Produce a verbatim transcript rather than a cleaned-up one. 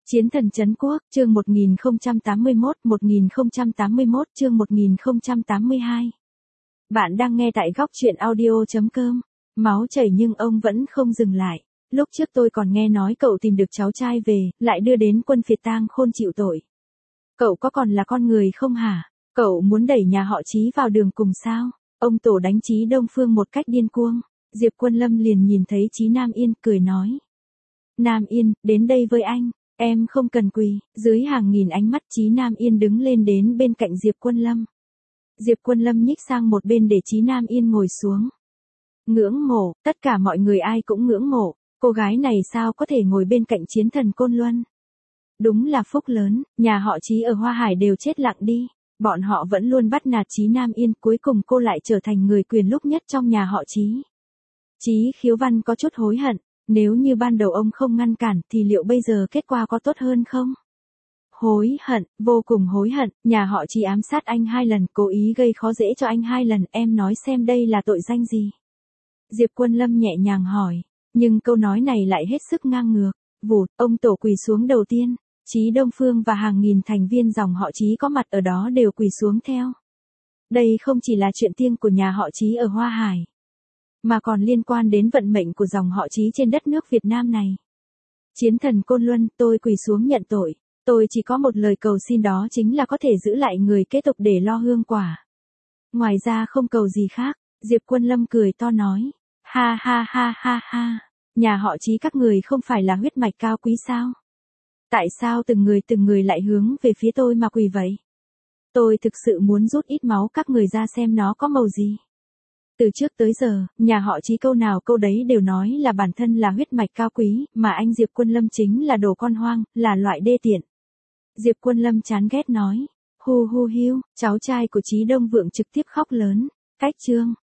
Chiến thần trấn quốc, chương một nghìn không trăm tám mươi mốt, một nghìn không trăm tám mươi mốt, chương một nghìn không trăm tám mươi hai. Bạn đang nghe tại góc truyện audio chấm com. Máu chảy nhưng ông vẫn không dừng lại. Lúc trước tôi còn nghe nói cậu tìm được cháu trai về, lại đưa đến quân phiệt tang khôn chịu tội. Cậu có còn là con người không hả? Cậu muốn đẩy nhà họ Chí vào đường cùng sao? Ông Tổ đánh Chí Đông Phương một cách điên cuồng. Diệp Quân Lâm liền nhìn thấy Chí Nam Yên, cười nói. Nam Yên, đến đây với anh. Em không cần quỳ. Dưới hàng nghìn ánh mắt, Chí Nam Yên đứng lên đến bên cạnh Diệp Quân Lâm. Diệp Quân Lâm nhích sang một bên để Chí Nam Yên ngồi xuống. Ngưỡng mộ, tất cả mọi người ai cũng ngưỡng mộ. Cô gái này sao có thể ngồi bên cạnh chiến thần Côn Luân? Đúng là phúc lớn, nhà họ Chí ở Hoa Hải đều chết lặng đi. Bọn họ vẫn luôn bắt nạt Chí Nam Yên, cuối cùng cô lại trở thành người quyền lúc nhất trong nhà họ Chí. Chí Khiếu Văn có chút hối hận. Nếu như ban đầu ông không ngăn cản thì liệu bây giờ kết quả có tốt hơn không? Hối hận, vô cùng hối hận, nhà họ Chí ám sát anh hai lần, cố ý gây khó dễ cho anh hai lần, em nói xem đây là tội danh gì? Diệp Quân Lâm nhẹ nhàng hỏi, nhưng câu nói này lại hết sức ngang ngược. Vụt, ông Tổ quỳ xuống đầu tiên, Chí Đông Phương và hàng nghìn thành viên dòng họ Chí có mặt ở đó đều quỳ xuống theo. Đây không chỉ là chuyện riêng của nhà họ Chí ở Hoa Hải, mà còn liên quan đến vận mệnh của dòng họ Chí trên đất nước Việt Nam này. Chiến thần Côn Luân, tôi quỳ xuống nhận tội. Tôi chỉ có một lời cầu xin, đó chính là có thể giữ lại người kế tục để lo hương quả. Ngoài ra không cầu gì khác. Diệp Quân Lâm cười to nói. Ha ha ha ha ha. Nhà họ Chí các người không phải là huyết mạch cao quý sao? Tại sao từng người từng người lại hướng về phía tôi mà quỳ vậy? Tôi thực sự muốn rút ít máu các người ra xem nó có màu gì. Từ trước tới giờ, nhà họ Chí câu nào câu đấy đều nói là bản thân là huyết mạch cao quý, mà anh Diệp Quân Lâm chính là đồ con hoang, là loại đê tiện. Diệp Quân Lâm chán ghét nói. Hu hu hiu, cháu trai của Chí Đông Vượng trực tiếp khóc lớn. Cách chương.